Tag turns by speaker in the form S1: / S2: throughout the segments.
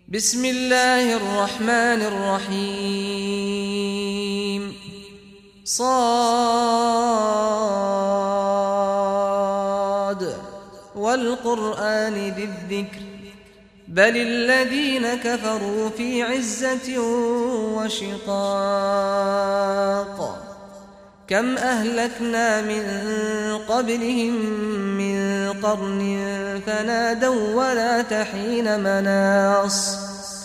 S1: بسم الله الرحمن الرحيم صاد والقرآن ذي الذكر بل الذين كفروا في عزة وشقاق كم أهلكنا من قبلهم من قرن فنادوا ولا تحين مناص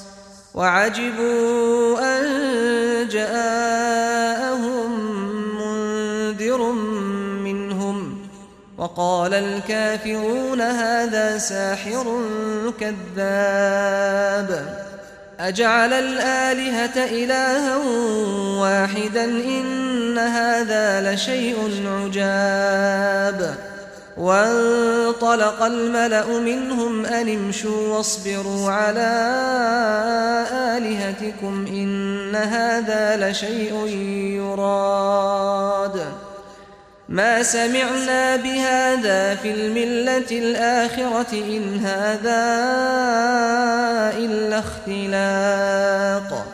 S1: وعجبوا أن جاءهم منذر منهم وقال الكافرون هذا ساحر كذاب أجعل الآلهة إلها واحدا إن هذا لشيء عجاب وانطلق الملأ منهم أن امشوا واصبروا على آلهتكم إن هذا لشيء يراد ما سمعنا بهذا في الملة الآخرة إن هذا إلا اختلاق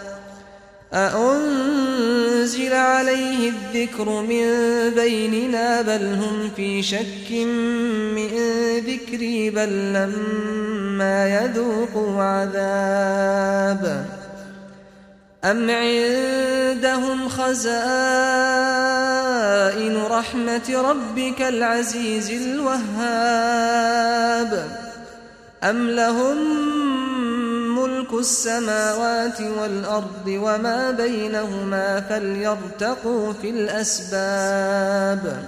S1: أأنزل عليه الذكر من بيننا بل هم في شك من ذكري بل لما يذوقوا عذاب أم عندهم خزائن رحمة ربك العزيز الوهاب أم لهم ملك السماوات والأرض وما بينهما فليرتقوا في الأسباب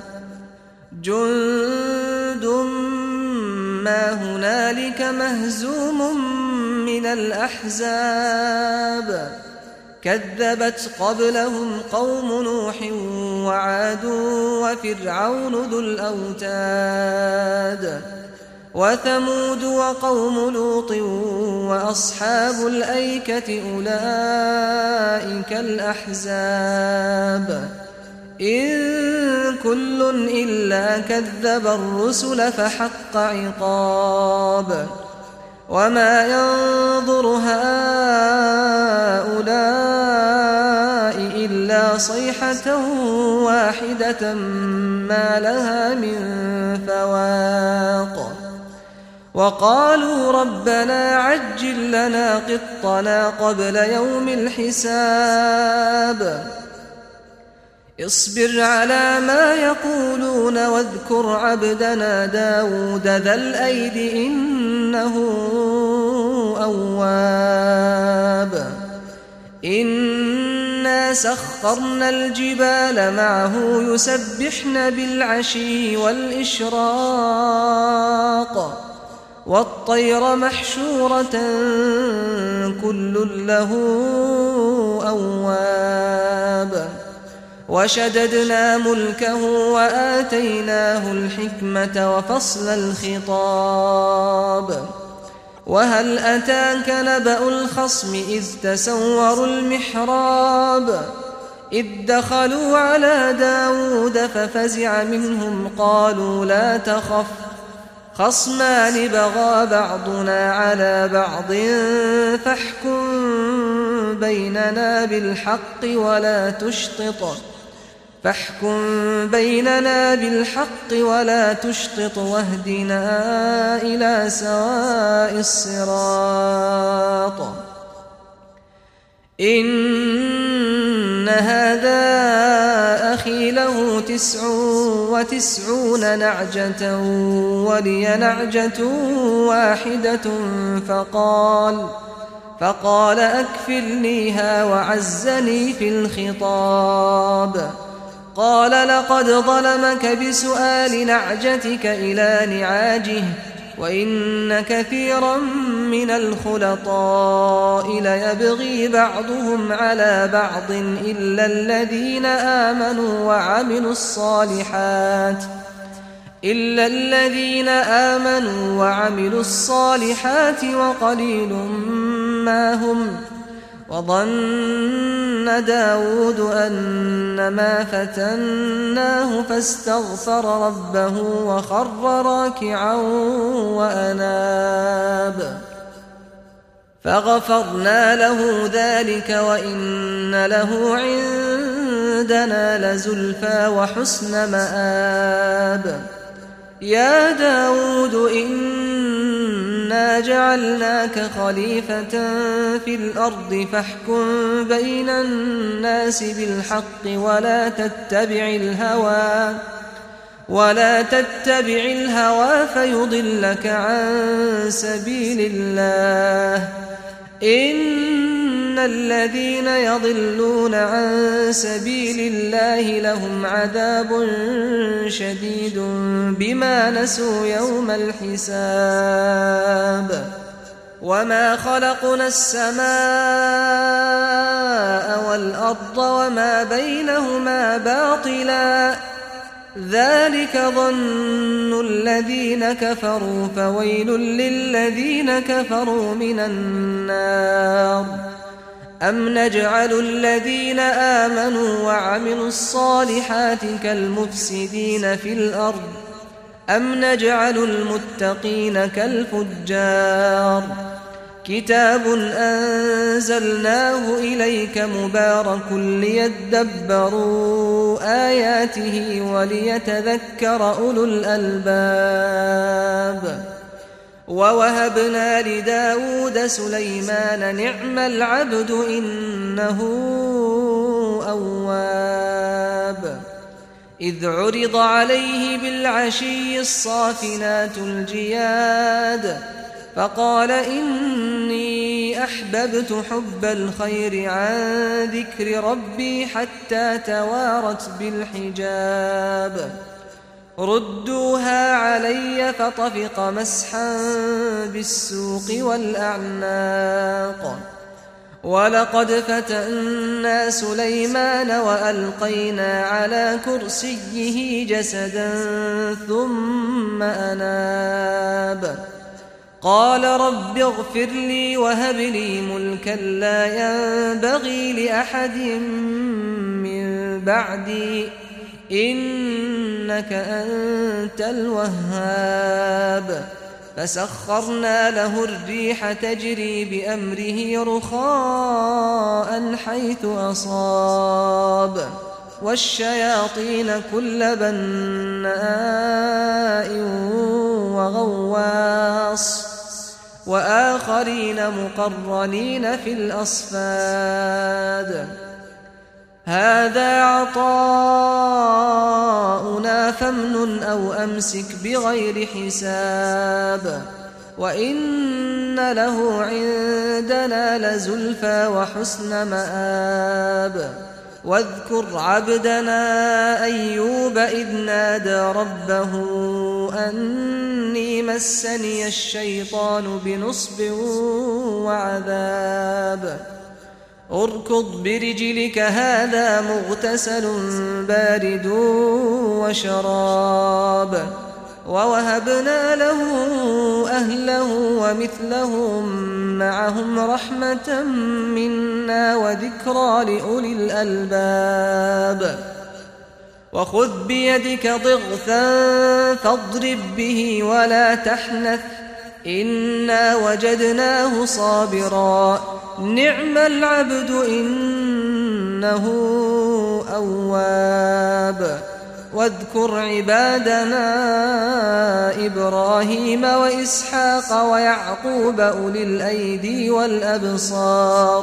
S1: جند ما هنالك مهزوم من الأحزاب كذبت قبلهم قوم نوح وعاد وفرعون ذو الأوتاد وثمود وقوم لوط وأصحاب الأيكة أولئك الأحزاب إن كل إلا كذب الرسل فحق عقاب وما ينظر هؤلاء إلا صيحة واحدة ما لها من فواق وقالوا ربنا عجل لنا قطنا قبل يوم الحساب اصبر على ما يقولون واذكر عبدنا داود ذا الأيد إنه أواب إنا سخرنا الجبال معه يسبحن بالعشي والإشراق والطير محشورة كل له أواب وشددنا ملكه وآتيناه الحكمة وفصل الخطاب وهل أتاك نبأ الخصم إذ تسوروا المحراب إذ دخلوا على داود ففزع منهم قالوا لا تخف خصمان بغى بعضنا على بعض فاحكم بيننا بالحق ولا تشطط واهدنا إلى سواء الصراط إن هذا أخي له 99 نعجة ولي نعجة واحدة فقال أكفلنيها وعزني في الخطاب قال لقد ظلمك بسؤال نعجتك إلى نعاجه وإن كثيرا من الخلطاء ليبغي بعضهم على بعض إلا الذين آمنوا وعملوا الصالحات وقليل ما هم وظن داود أنما فتناه فاستغفر ربه وخر راكعا وأناب فغفرنا له ذلك وإن له عندنا لزلفى وحسن مآب. يا داود إنا جعلناك خليفة في الأرض فاحكم بين الناس بالحق ولا تتبع الهوى فيضلك عن سبيل الله. إن الذين يضلون عن سبيل الله لهم عذاب شديد بما نسوا يوم الحساب. وما خلقنا السماء والأرض وما بينهما باطلا ذلك ظن الذين كفروا فويل للذين كفروا من النار. أم نجعل الذين آمنوا وعملوا الصالحات كالمفسدين في الأرض أم نجعل المتقين كالفجار. كتاب أنزلناه إليك مبارك ليدبروا آياته وليتذكر أولو الألباب. ووهبنا لداود سليمان نعم العبد إنه أواب. إذ عرض عليه بالعشي الصافنات الجياد فقال إني أحببت حب الخير عن ذكر ربي حتى توارت بالحجاب. ردوها علي فطفق مسحا بالسوق والأعناق. ولقد فتنا سليمان وألقينا على كرسيه جسدا ثم أناب. قال رب اغفر لي وهب لي ملكا لا ينبغي لأحد من بعدي إنك أنت الوهاب. فسخرنا له الريح تجري بأمره رخاء حيث أصاب والشياطين كل بناء وغواص وآخرين مقرنين في الأصفاد. هذا عطاؤنا فامنن أو أمسك بغير حساب. وإن له عندنا لزلفى وحسن مآب. واذكر عبدنا أيوب إذ نادى ربه أني مسني الشيطان بنصب وعذاب. اركض برجلك هذا مغتسل بارد وشراب. ووهبنا له أهله ومثلهم معهم رحمة منا وذكرى لأولي الألباب. وخذ بيدك ضغثا فاضرب به ولا تحنث إنا وجدناه صابرا نعم العبد إنه أواب. واذكر عبادنا إبراهيم وإسحاق ويعقوب أولي الأيدي والأبصار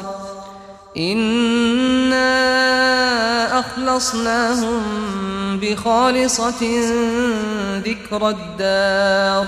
S1: إنا أخلصناهم بخالصة ذكر الدار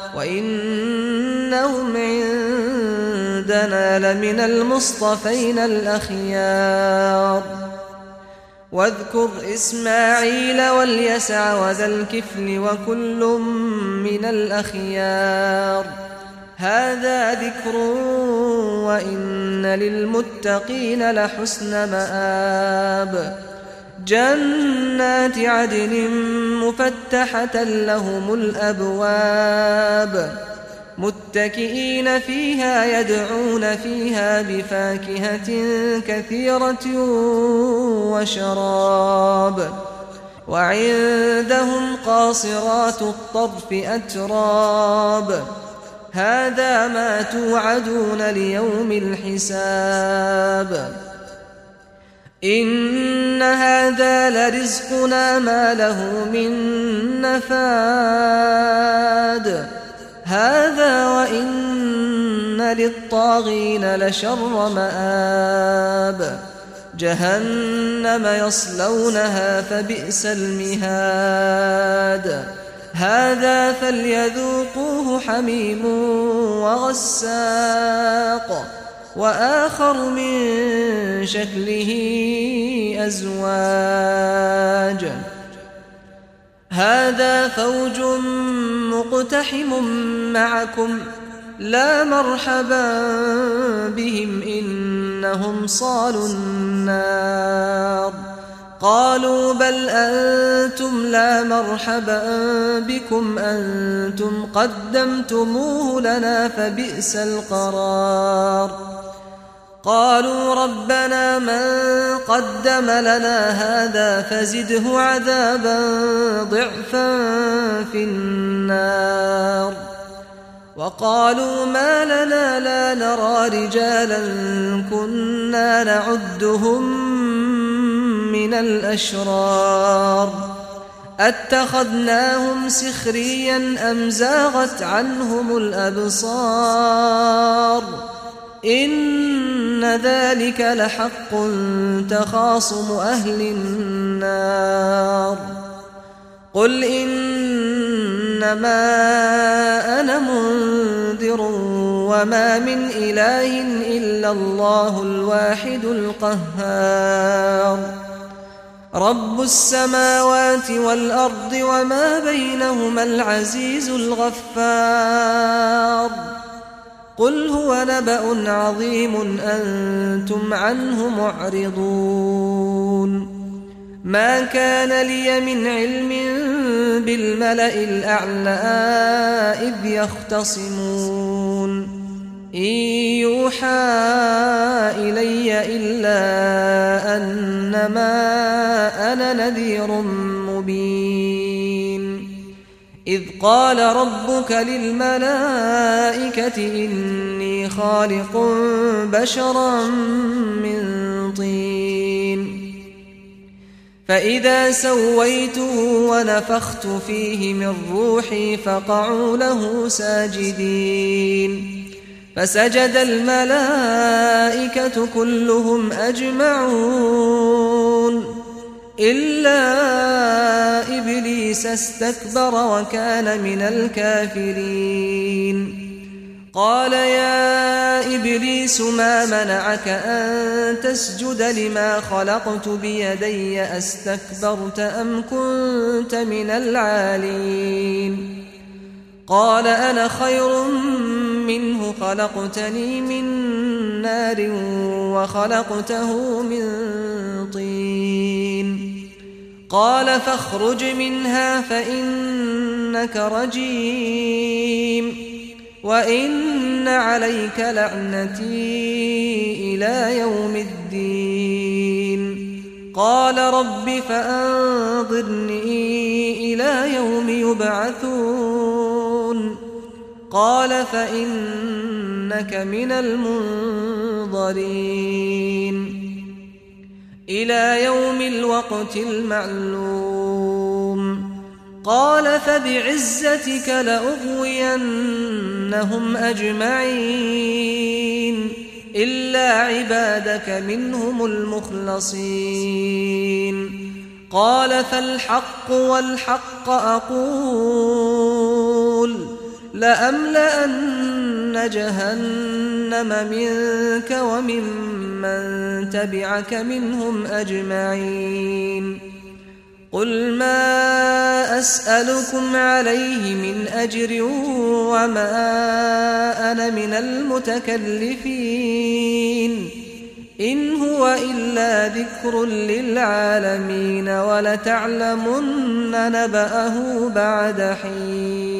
S1: وإنهم عندنا لمن المصطفين الأخيار. واذكر إسماعيل واليسع وذا الكفل وكل من الأخيار. هذا ذكر وإن للمتقين لحسن مآب. جنات عدن مفتحة لهم الأبواب متكئين فيها يدعون فيها بفاكهة كثيرة وشراب. وعندهم قاصرات الطرف أتراب هذا ما توعدون ليوم الحساب إن هذا لرزقنا ما له من نفاد هذا وإن للطاغين لشر مآب جهنم يصلونها فبئس المهاد هذا فليذوقوه حميم وغساق وآخر من شكله أزواج هذا فوج مقتحم معكم لا مرحبا بهم إنهم صالوا النار قالوا بل أنتم لا مرحبا بكم أنتم قدمتموه لنا فبئس القرار قالوا ربنا من قدم لنا هذا فزده عذابا ضعفا في النار وقالوا ما لنا لا نرى رجالا كنا نعدهم من الأشرار أتخذناهم سخريا أم زاغت عنهم الأبصار إن ذلك لحق تخاصم أهل النار قل إنما أنا منذر وما من إله إلا الله الواحد القهار رب السماوات والأرض وما بينهما العزيز الغفار قل هو نبأ عظيم أنتم عنه معرضون ما كان لي من علم بالملأ الأعلى إذ يختصمون إن يوحى إلي إلا أنما أنا نذير مبين إذ قال ربك للملائكة إني خالق بشرا من طين فإذا سويته ونفخت فيه من روحي فقعوا له ساجدين فسجد الملائكة كلهم أجمعون إلا إبليس استكبر وكان من الكافرين قال يا إبليس ما منعك أن تسجد لما خلقت بيدي أستكبرت أم كنت من العالين قال أنا خير منه خلقتني من نار وخلقته من طين قال فاخرج منها فإنك رجيم وإن عليك لعنتي إلى يوم الدين قال رب فأنظرني إلى يوم يبعثون قال فإنك من المنظرين إلى يوم الوقت المعلوم قال فبعزتك لأغوينهم أجمعين إلا عبادك منهم المخلصين قال فالحق والحق أقول لأملأن جهنم منك وممن تبعك منهم أجمعين قل ما أسألكم عليه من أجر وما أنا من المتكلفين إن هو إلا ذكر للعالمين ولتعلمن نبأه بعد حين